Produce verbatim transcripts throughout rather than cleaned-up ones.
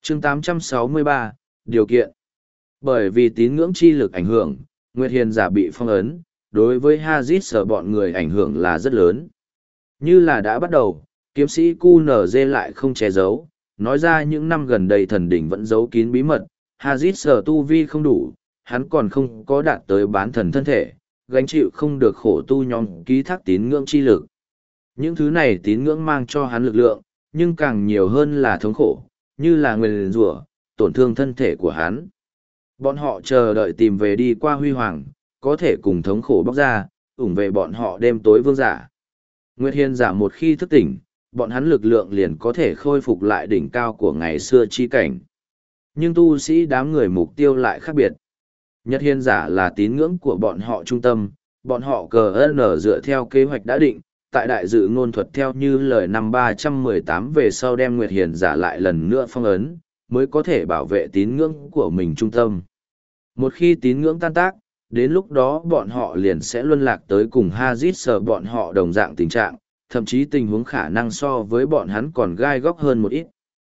chương tám trăm sáu mươi ba, điều kiện. Bởi vì tín ngưỡng chi lực ảnh hưởng, Nguyệt Hiền giả bị phong ấn, đối với Hazit sở bọn người ảnh hưởng là rất lớn. Như là đã bắt đầu, kiếm sĩ quy en giê lại không che giấu, nói ra những năm gần đây thần đỉnh vẫn giấu kín bí mật, Hazit sở tu vi không đủ, hắn còn không có đạt tới bán thần thân thể, gánh chịu không được khổ tu nhóm ký thác tín ngưỡng chi lực. Những thứ này tín ngưỡng mang cho hắn lực lượng, nhưng càng nhiều hơn là thống khổ, như là nguyền rủa, tổn thương thân thể của hắn. Bọn họ chờ đợi tìm về đi qua huy hoàng, có thể cùng thống khổ bóc ra, ủng về bọn họ đêm tối vương giả. Nguyệt Hiền giả một khi thức tỉnh, bọn hắn lực lượng liền có thể khôi phục lại đỉnh cao của ngày xưa chi cảnh. Nhưng tu sĩ đám người mục tiêu lại khác biệt. Nhật Hiền giả là tín ngưỡng của bọn họ trung tâm, bọn họ cờ ơn dựa theo kế hoạch đã định, tại đại dự ngôn thuật theo như lời năm ba trăm mười tám về sau đem Nguyệt Hiền giả lại lần nữa phong ấn, mới có thể bảo vệ tín ngưỡng của mình trung tâm. Một khi tín ngưỡng tan tác, đến lúc đó bọn họ liền sẽ luân lạc tới cùng Hazit sở bọn họ đồng dạng tình trạng, thậm chí tình huống khả năng so với bọn hắn còn gai góc hơn một ít.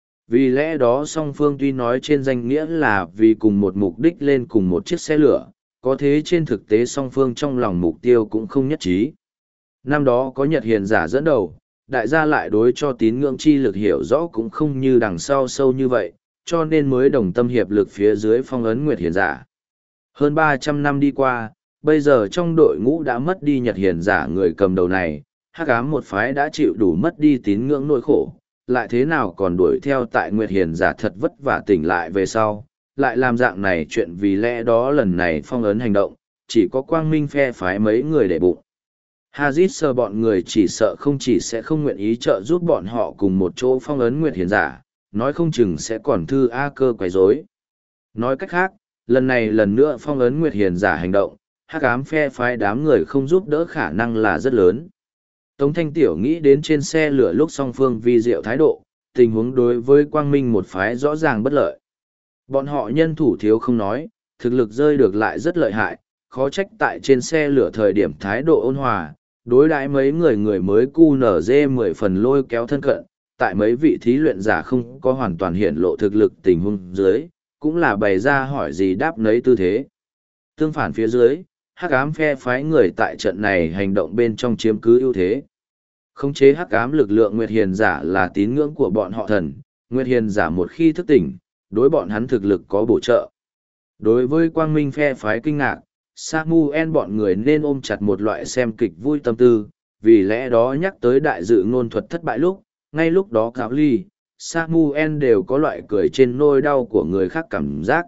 Vì lẽ đó song phương tuy nói trên danh nghĩa là vì cùng một mục đích lên cùng một chiếc xe lửa, có thế trên thực tế song phương trong lòng mục tiêu cũng không nhất trí. Năm đó có Nhật Hiền giả dẫn đầu, đại gia lại đối cho tín ngưỡng chi lực hiểu rõ cũng không như đằng sau sâu như vậy, cho nên mới đồng tâm hiệp lực phía dưới phong ấn Nguyệt Hiền giả. Hơn ba trăm năm đi qua, bây giờ trong đội ngũ đã mất đi Nhật Hiền giả người cầm đầu này, hắc ám một phái đã chịu đủ mất đi tín ngưỡng nỗi khổ, lại thế nào còn đuổi theo tại Nguyệt Hiền giả thật vất vả tỉnh lại về sau, lại làm dạng này chuyện vì lẽ đó lần này phong ấn hành động, chỉ có quang minh phe phái mấy người để bụng. Hazit sơ bọn người chỉ sợ không chỉ sẽ không nguyện ý trợ giúp bọn họ cùng một chỗ phong ấn Nguyệt Hiền giả, nói không chừng sẽ còn thư A cơ quấy rối. Nói cách khác, lần này lần nữa phong ấn Nguyệt Hiền giả hành động, hắc ám phe phái đám người không giúp đỡ khả năng là rất lớn. Tống Thanh Tiểu nghĩ đến trên xe lửa lúc song phương vi diệu thái độ, tình huống đối với quang minh một phái rõ ràng bất lợi. Bọn họ nhân thủ thiếu không nói, thực lực rơi được lại rất lợi hại, khó trách tại trên xe lửa thời điểm thái độ ôn hòa, đối đãi mấy người người mới cu nở dê mười phần lôi kéo thân cận, tại mấy vị thí luyện giả không có hoàn toàn hiện lộ thực lực tình huống dưới, cũng là bày ra hỏi gì đáp nấy tư thế. Tương phản phía dưới, hắc ám phe phái người tại trận này hành động bên trong chiếm cứ ưu thế. Khống chế hắc ám lực lượng Nguyệt Hiền giả là tín ngưỡng của bọn họ thần, Nguyệt Hiền giả một khi thức tỉnh, đối bọn hắn thực lực có bổ trợ. Đối với quang minh phe phái kinh ngạc, Samuel bọn người nên ôm chặt một loại xem kịch vui tâm tư, vì lẽ đó nhắc tới đại dự ngôn thuật thất bại lúc, ngay lúc đó Cáo Ly, Samuel đều có loại cười trên nôi đau của người khác cảm giác.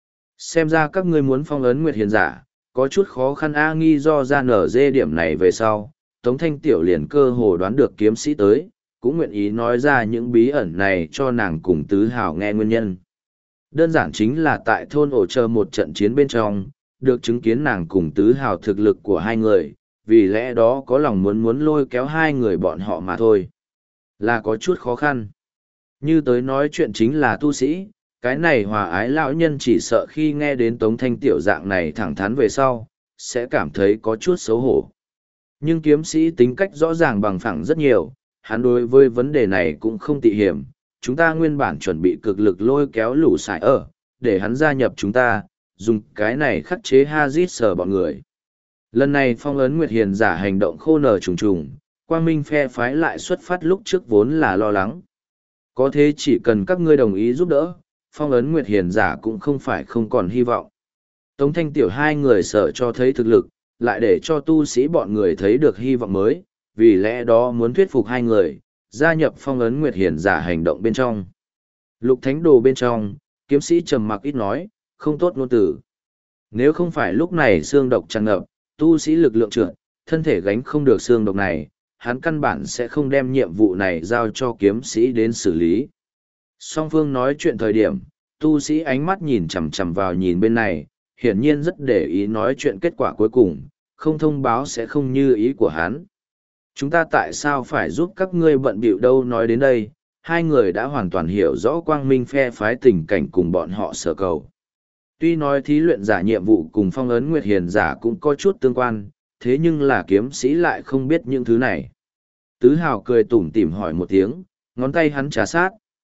Xem ra các ngươi muốn phong ấn Nguyệt Hiền giả, có chút khó khăn a nghi do ra nở dê điểm này về sau, Tống Thanh Tiểu liền cơ hồ đoán được kiếm sĩ tới, cũng nguyện ý nói ra những bí ẩn này cho nàng cùng Tứ Hào nghe nguyên nhân. Đơn giản chính là tại thôn ổ chờ một trận chiến bên trong, được chứng kiến nàng cùng Tứ Hào thực lực của hai người, vì lẽ đó có lòng muốn muốn lôi kéo hai người bọn họ mà thôi. Là có chút khó khăn. Như tới nói chuyện chính là tu sĩ, cái này hòa ái lão nhân chỉ sợ khi nghe đến Tống Thanh Tiểu dạng này thẳng thắn về sau, sẽ cảm thấy có chút xấu hổ. Nhưng kiếm sĩ tính cách rõ ràng bằng phẳng rất nhiều, hắn đối với vấn đề này cũng không tị hiểm. Chúng ta nguyên bản chuẩn bị cực lực lôi kéo lũ sải ở, để hắn gia nhập chúng ta, dùng cái này khắc chế Hazit sở bọn người. Lần này phong ấn Nguyệt Hiền giả hành động khô nở trùng trùng, quang minh phe phái lại xuất phát lúc trước vốn là lo lắng. Có thế chỉ cần các ngươi đồng ý giúp đỡ, phong ấn Nguyệt Hiền giả cũng không phải không còn hy vọng. Tống Thanh Tiểu hai người sợ cho thấy thực lực, lại để cho tu sĩ bọn người thấy được hy vọng mới, vì lẽ đó muốn thuyết phục hai người, gia nhập phong ấn Nguyệt Hiền giả hành động bên trong. Lục Thánh Đồ bên trong, kiếm sĩ trầm mặc ít nói, không tốt ngôn tử. Nếu không phải lúc này xương độc tràn ngập, tu sĩ lực lượng trượt, thân thể gánh không được xương độc này, hắn căn bản sẽ không đem nhiệm vụ này giao cho kiếm sĩ đến xử lý. Song phương nói chuyện thời điểm, tu sĩ ánh mắt nhìn chằm chằm vào nhìn bên này, hiển nhiên rất để ý nói chuyện kết quả cuối cùng, không thông báo sẽ không như ý của hắn. Chúng ta tại sao phải giúp các ngươi bận bịu đâu nói đến đây, hai người đã hoàn toàn hiểu rõ quang minh phe phái tình cảnh cùng bọn họ sở cầu. Tuy nói thí luyện giả nhiệm vụ cùng phong ấn Nguyệt Hiền giả cũng có chút tương quan, thế nhưng là kiếm sĩ lại không biết những thứ này. Tứ Hào cười tủm tỉm hỏi một tiếng, ngón tay hắn trà sát,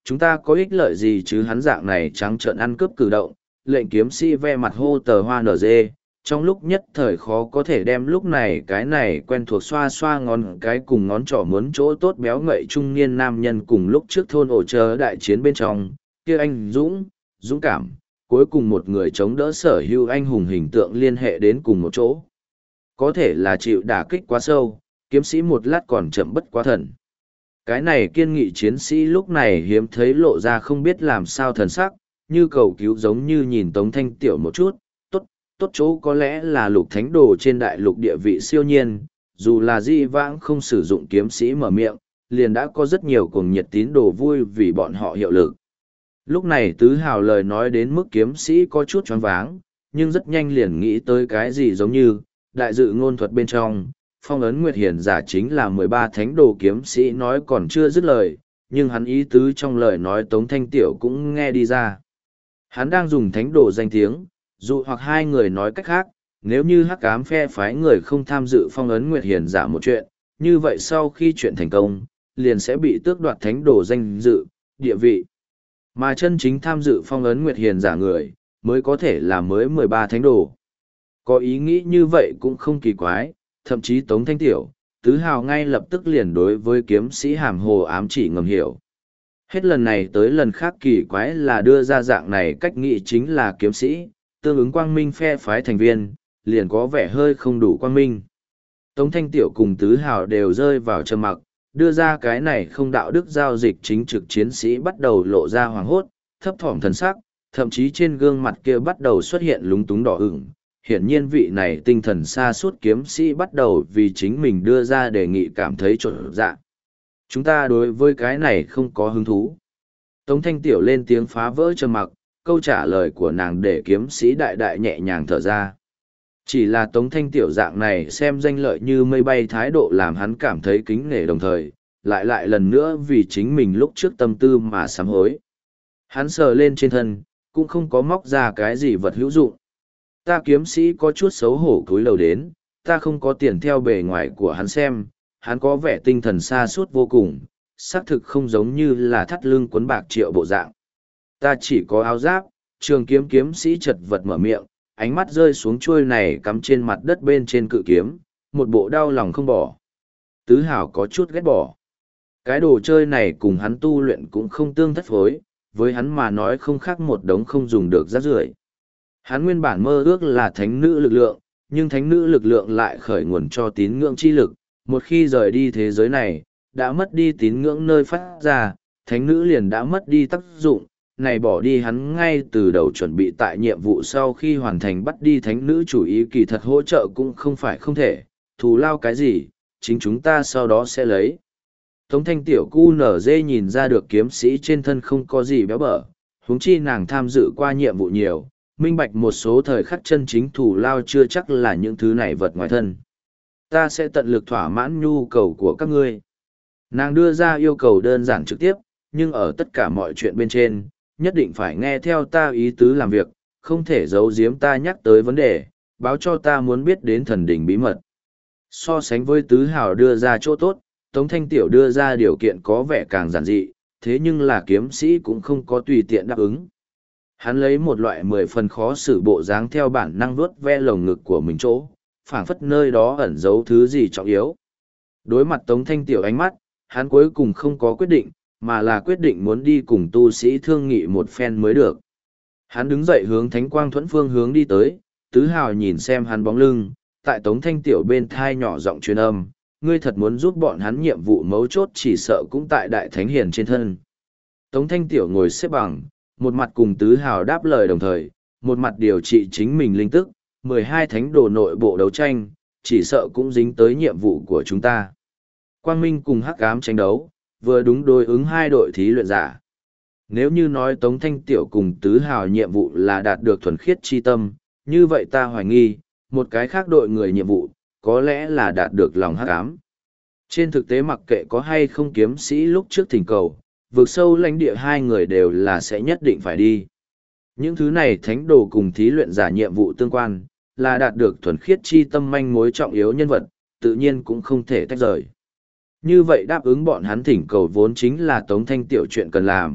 chúng ta có ích lợi gì chứ hắn dạng này trắng trợn ăn cướp cử động, lệnh kiếm sĩ ve mặt hô tờ hoa nở dê, trong lúc nhất thời khó có thể đem lúc này cái này quen thuộc xoa xoa ngón cái cùng ngón trỏ muốn chỗ tốt béo ngậy trung niên nam nhân cùng lúc trước thôn ổ chờ đại chiến bên trong, kia anh Dũng, dũng cảm, cuối cùng một người chống đỡ sở hữu anh hùng hình tượng liên hệ đến cùng một chỗ. Có thể là chịu đả kích quá sâu, kiếm sĩ một lát còn chậm bất quá thần. Cái này kiên nghị chiến sĩ lúc này hiếm thấy lộ ra không biết làm sao thần sắc, như cầu cứu giống như nhìn Tống Thanh Tiểu một chút, tốt, tốt chỗ có lẽ là lục thánh đồ trên đại lục địa vị siêu nhiên, dù là di vãng không sử dụng kiếm sĩ mở miệng, liền đã có rất nhiều cuồng nhiệt tín đồ vui vì bọn họ hiệu lực. Lúc này tứ hào lời nói đến mức kiếm sĩ có chút choáng váng, nhưng rất nhanh liền nghĩ tới cái gì giống như, đại dự ngôn thuật bên trong, phong ấn Nguyệt Hiền giả chính là mười ba thánh đồ kiếm sĩ nói còn chưa dứt lời, nhưng hắn ý tứ trong lời nói Tống Thanh Tiểu cũng nghe đi ra. Hắn đang dùng thánh đồ danh tiếng, dụ hoặc hai người nói cách khác, nếu như hắc ám phe phái người không tham dự phong ấn Nguyệt Hiền giả một chuyện, như vậy sau khi chuyện thành công, liền sẽ bị tước đoạt thánh đồ danh dự, địa vị. Mà chân chính tham dự phong ấn Nguyệt Hiền giả người, mới có thể là mới mười ba thánh đồ. Có ý nghĩ như vậy cũng không kỳ quái, thậm chí Tống Thanh Tiểu, tứ hào ngay lập tức liền đối với kiếm sĩ hàm hồ ám chỉ ngầm hiểu. Hết lần này tới lần khác kỳ quái là đưa ra dạng này cách nghĩ chính là kiếm sĩ, tương ứng quang minh phe phái thành viên, liền có vẻ hơi không đủ quang minh. Tống Thanh Tiểu cùng tứ hào đều rơi vào trầm mặc, đưa ra cái này không đạo đức giao dịch chính trực chiến sĩ bắt đầu lộ ra hoàng hốt, thấp thỏm thần sắc, thậm chí trên gương mặt kia bắt đầu xuất hiện lúng túng đỏ ửng. Hiển nhiên vị này tinh thần xa suốt kiếm sĩ bắt đầu vì chính mình đưa ra đề nghị cảm thấy trộn dạ. Chúng ta đối với cái này không có hứng thú. Tống Thanh Tiểu lên tiếng phá vỡ trầm mặc, câu trả lời của nàng để kiếm sĩ đại đại nhẹ nhàng thở ra. Chỉ là Tống Thanh Tiểu dạng này xem danh lợi như mây bay thái độ làm hắn cảm thấy kính nể đồng thời, lại lại lần nữa vì chính mình lúc trước tâm tư mà sám hối. Hắn sờ lên trên thân, cũng không có móc ra cái gì vật hữu dụng. Ta kiếm sĩ có chút xấu hổ cúi đầu đến, ta không có tiền theo bề ngoài của hắn xem, hắn có vẻ tinh thần xa suốt vô cùng, xác thực không giống như là thắt lưng quấn bạc triệu bộ dạng. Ta chỉ có áo giáp, trường kiếm kiếm sĩ chật vật mở miệng, ánh mắt rơi xuống chuôi này cắm trên mặt đất bên trên cự kiếm, một bộ đau lòng không bỏ. Tứ hảo có chút ghét bỏ. Cái đồ chơi này cùng hắn tu luyện cũng không tương thất phối, với hắn mà nói không khác một đống không dùng được rác rưởi. Hắn nguyên bản mơ ước là thánh nữ lực lượng, nhưng thánh nữ lực lượng lại khởi nguồn cho tín ngưỡng chi lực. Một khi rời đi thế giới này, đã mất đi tín ngưỡng nơi phát ra, thánh nữ liền đã mất đi tác dụng. Này bỏ đi hắn ngay từ đầu chuẩn bị tại nhiệm vụ sau khi hoàn thành bắt đi thánh nữ chủ ý kỳ thật hỗ trợ cũng không phải không thể, thù lao cái gì, chính chúng ta sau đó sẽ lấy. Tống Thanh Tiểu cu nở dê nhìn ra được kiếm sĩ trên thân không có gì béo bở, huống chi nàng tham dự qua nhiệm vụ nhiều, minh bạch một số thời khắc chân chính thù lao chưa chắc là những thứ này vật ngoài thân. Ta sẽ tận lực thỏa mãn nhu cầu của các ngươi. Nàng đưa ra yêu cầu đơn giản trực tiếp, nhưng ở tất cả mọi chuyện bên trên, nhất định phải nghe theo ta ý tứ làm việc, không thể giấu giếm ta nhắc tới vấn đề, báo cho ta muốn biết đến thần đỉnh bí mật. So sánh với tứ hào đưa ra chỗ tốt, Tống Thanh Tiểu đưa ra điều kiện có vẻ càng giản dị, thế nhưng là kiếm sĩ cũng không có tùy tiện đáp ứng. Hắn lấy một loại mười phần khó xử bộ dáng theo bản năng vuốt ve lồng ngực của mình chỗ, phảng phất nơi đó ẩn giấu thứ gì trọng yếu. Đối mặt Tống Thanh Tiểu ánh mắt, hắn cuối cùng không có quyết định, mà là quyết định muốn đi cùng tu sĩ thương nghị một phen mới được. Hắn đứng dậy hướng Thánh Quang Thuẫn phương hướng đi tới, tứ hào nhìn xem hắn bóng lưng, tại Tống Thanh Tiểu bên thai nhỏ giọng truyền âm, ngươi thật muốn giúp bọn hắn nhiệm vụ mấu chốt chỉ sợ cũng tại Đại Thánh Hiền trên thân. Tống Thanh Tiểu ngồi xếp bằng, một mặt cùng tứ hào đáp lời đồng thời, một mặt điều trị chính mình linh tức, mười hai thánh đồ nội bộ đấu tranh, chỉ sợ cũng dính tới nhiệm vụ của chúng ta. Quang Minh cùng Hắc Ám tranh đấu, vừa đúng đối ứng hai đội thí luyện giả. Nếu như nói Tống Thanh Tiểu cùng tứ hào nhiệm vụ là đạt được thuần khiết chi tâm, như vậy ta hoài nghi, một cái khác đội người nhiệm vụ, có lẽ là đạt được lòng Hắc Ám. Trên thực tế mặc kệ có hay không kiếm sĩ lúc trước thỉnh cầu, vượt sâu lãnh địa hai người đều là sẽ nhất định phải đi. Những thứ này thánh đồ cùng thí luyện giả nhiệm vụ tương quan, là đạt được thuần khiết chi tâm manh mối trọng yếu nhân vật, tự nhiên cũng không thể tách rời. Như vậy đáp ứng bọn hắn thỉnh cầu vốn chính là Tống Thanh Tiểu chuyện cần làm,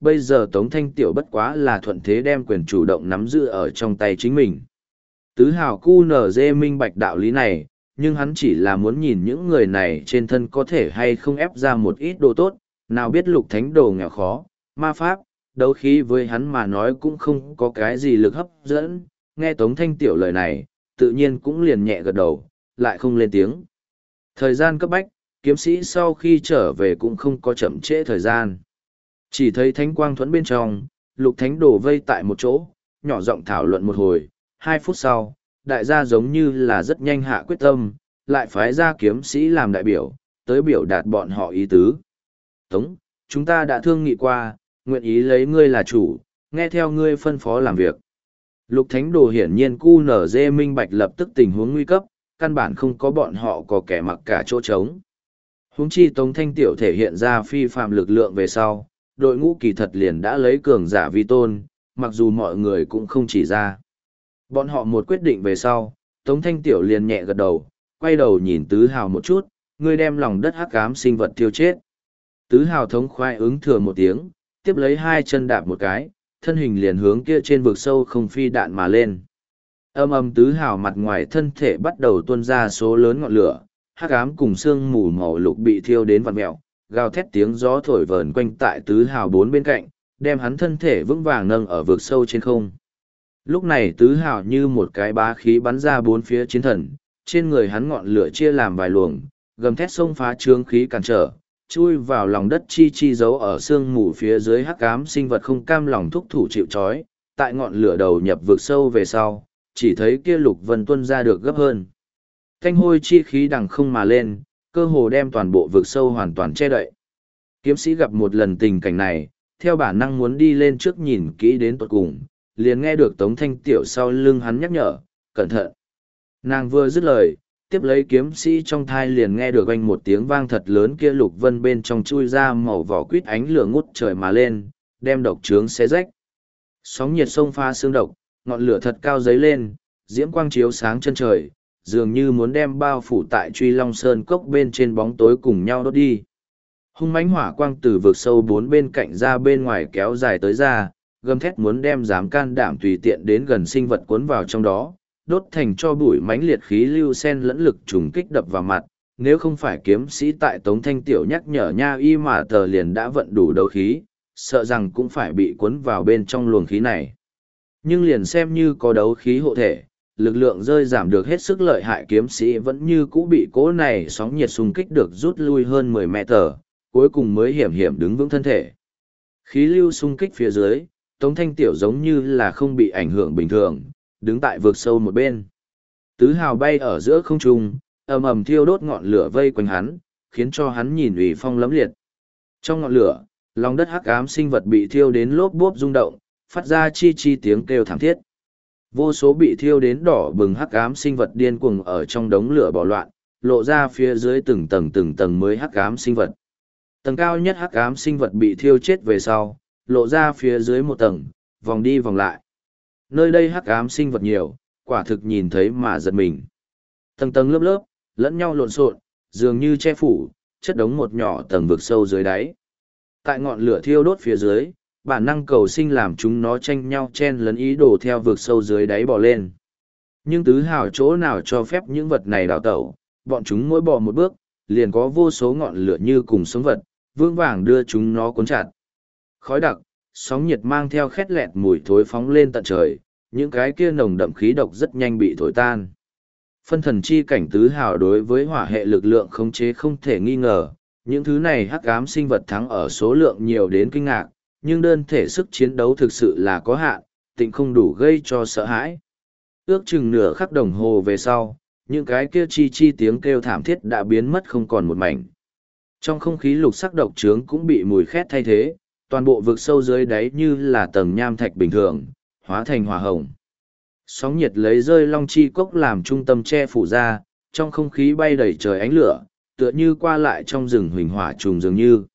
bây giờ Tống Thanh Tiểu bất quá là thuận thế đem quyền chủ động nắm giữ ở trong tay chính mình. Tứ hào cu nở dê minh bạch đạo lý này, nhưng hắn chỉ là muốn nhìn những người này trên thân có thể hay không ép ra một ít đồ tốt, nào biết lục thánh đồ nghèo khó, ma pháp, đấu khí với hắn mà nói cũng không có cái gì lực hấp dẫn, nghe Tống Thanh Tiểu lời này, tự nhiên cũng liền nhẹ gật đầu, lại không lên tiếng. Thời gian cấp bách, kiếm sĩ sau khi trở về cũng không có chậm trễ thời gian. Chỉ thấy thánh quang thuẫn bên trong, lục thánh đồ vây tại một chỗ, nhỏ giọng thảo luận một hồi, hai phút sau, đại gia giống như là rất nhanh hạ quyết tâm, lại phái ra kiếm sĩ làm đại biểu, tới biểu đạt bọn họ ý tứ. Tống, chúng ta đã thương nghị qua, nguyện ý lấy ngươi là chủ, nghe theo ngươi phân phó làm việc. Lục thánh đồ hiển nhiên cu nở dê minh bạch lập tức tình huống nguy cấp, căn bản không có bọn họ có kẻ mặc cả chỗ trống. Huống chi Tống Thanh Tiểu thể hiện ra phi phạm lực lượng về sau, đội ngũ kỳ thật liền đã lấy cường giả vi tôn, mặc dù mọi người cũng không chỉ ra. Bọn họ một quyết định về sau, Tống Thanh Tiểu liền nhẹ gật đầu, quay đầu nhìn Tứ Hào một chút, ngươi đem lòng đất hắc ám sinh vật tiêu chết. Tứ Hào thống khoái ứng thừa một tiếng, tiếp lấy hai chân đạp một cái, thân hình liền hướng kia trên vực sâu không phi đạn mà lên. Âm âm Tứ Hào mặt ngoài thân thể bắt đầu tuôn ra số lớn ngọn lửa, hắc ám cùng xương mù màu lục bị thiêu đến vặn mẹo, gào thét tiếng gió thổi vờn quanh tại Tứ Hào bốn bên cạnh, đem hắn thân thể vững vàng nâng ở vực sâu trên không. Lúc này Tứ Hào như một cái bá khí bắn ra bốn phía chiến thần, trên người hắn ngọn lửa chia làm vài luồng, gầm thét xông phá trướng khí cản trở, chui vào lòng đất chi chi giấu ở xương mù phía dưới hắc ám sinh vật không cam lòng thúc thủ chịu trói, tại ngọn lửa đầu nhập vực sâu về sau, chỉ thấy kia lục vân tuân ra được gấp hơn. Canh hôi chi khí đằng không mà lên, cơ hồ đem toàn bộ vực sâu hoàn toàn che đậy. Kiếm sĩ gặp một lần tình cảnh này, theo bản năng muốn đi lên trước nhìn kỹ đến tuột cùng, liền nghe được Tống Thanh Tiểu sau lưng hắn nhắc nhở, cẩn thận. Nàng vừa dứt lời, tiếp lấy kiếm sĩ trong thai liền nghe được oanh một tiếng vang thật lớn, kia lục vân bên trong chui ra màu vỏ quýt ánh lửa ngút trời mà lên, đem độc trướng xé rách. Sóng nhiệt sông pha xương độc, ngọn lửa thật cao dấy lên, diễm quang chiếu sáng chân trời, dường như muốn đem bao phủ tại Truy Long Sơn cốc bên trên bóng tối cùng nhau đốt đi. Hung mãnh hỏa quang từ vực sâu bốn bên cạnh ra bên ngoài kéo dài tới ra, gầm thét muốn đem dám can đảm tùy tiện đến gần sinh vật cuốn vào trong đó, đốt thành cho bụi mãnh liệt khí lưu sen lẫn lực trùng kích đập vào mặt. Nếu không phải kiếm sĩ tại Tống Thanh Tiểu nhắc nhở nha y mà tờ liền đã vận đủ đấu khí, sợ rằng cũng phải bị cuốn vào bên trong luồng khí này. Nhưng liền xem như có đấu khí hộ thể, lực lượng rơi giảm được hết sức lợi hại, kiếm sĩ vẫn như cũ bị cỗ này sóng nhiệt xung kích được rút lui hơn mười mét, cuối cùng mới hiểm hiểm đứng vững thân thể. Khí lưu xung kích phía dưới, Tống Thanh Tiểu giống như là không bị ảnh hưởng bình thường, đứng tại vực sâu một bên. Tứ Hào bay ở giữa không trung, ầm ầm thiêu đốt ngọn lửa vây quanh hắn, khiến cho hắn nhìn ủy phong lẫm liệt. Trong ngọn lửa, lòng đất hắc ám sinh vật bị thiêu đến lốp bốp rung động, phát ra chi chi tiếng kêu thảm thiết. Vô số bị thiêu đến đỏ bừng hắc ám sinh vật điên cuồng ở trong đống lửa bò loạn, lộ ra phía dưới từng tầng từng tầng mới hắc ám sinh vật. Tầng cao nhất hắc ám sinh vật bị thiêu chết về sau, lộ ra phía dưới một tầng, vòng đi vòng lại. Nơi đây hắc ám sinh vật nhiều, quả thực nhìn thấy mà giật mình. Tầng tầng lớp lớp, lẫn nhau lộn xộn, dường như che phủ, chất đống một nhỏ tầng vực sâu dưới đáy. Tại ngọn lửa thiêu đốt phía dưới, bản năng cầu sinh làm chúng nó tranh nhau chen lấn ý đồ theo vực sâu dưới đáy bò lên. Nhưng Tứ Hào chỗ nào cho phép những vật này đào tẩu, bọn chúng mỗi bò một bước, liền có vô số ngọn lửa như cùng sống vật, vương vàng đưa chúng nó cuốn chặt. Khói đặc, sóng nhiệt mang theo khét lẹt mùi thối phóng lên tận trời, những cái kia nồng đậm khí độc rất nhanh bị thổi tan. Phân thần chi cảnh Tứ Hào đối với hỏa hệ lực lượng khống chế không thể nghi ngờ, những thứ này hắc ám sinh vật thắng ở số lượng nhiều đến kinh ngạc, nhưng đơn thể sức chiến đấu thực sự là có hạn, tịnh không đủ gây cho sợ hãi. Ước chừng nửa khắc đồng hồ về sau, những cái kia chi chi tiếng kêu thảm thiết đã biến mất không còn một mảnh. Trong không khí lục sắc độc trướng cũng bị mùi khét thay thế, toàn bộ vực sâu dưới đáy như là tầng nham thạch bình thường, hóa thành hỏa hồng. Sóng nhiệt lấy rơi long chi cốc làm trung tâm che phủ ra, trong không khí bay đầy trời ánh lửa, tựa như qua lại trong rừng huỳnh hỏa trùng dường như.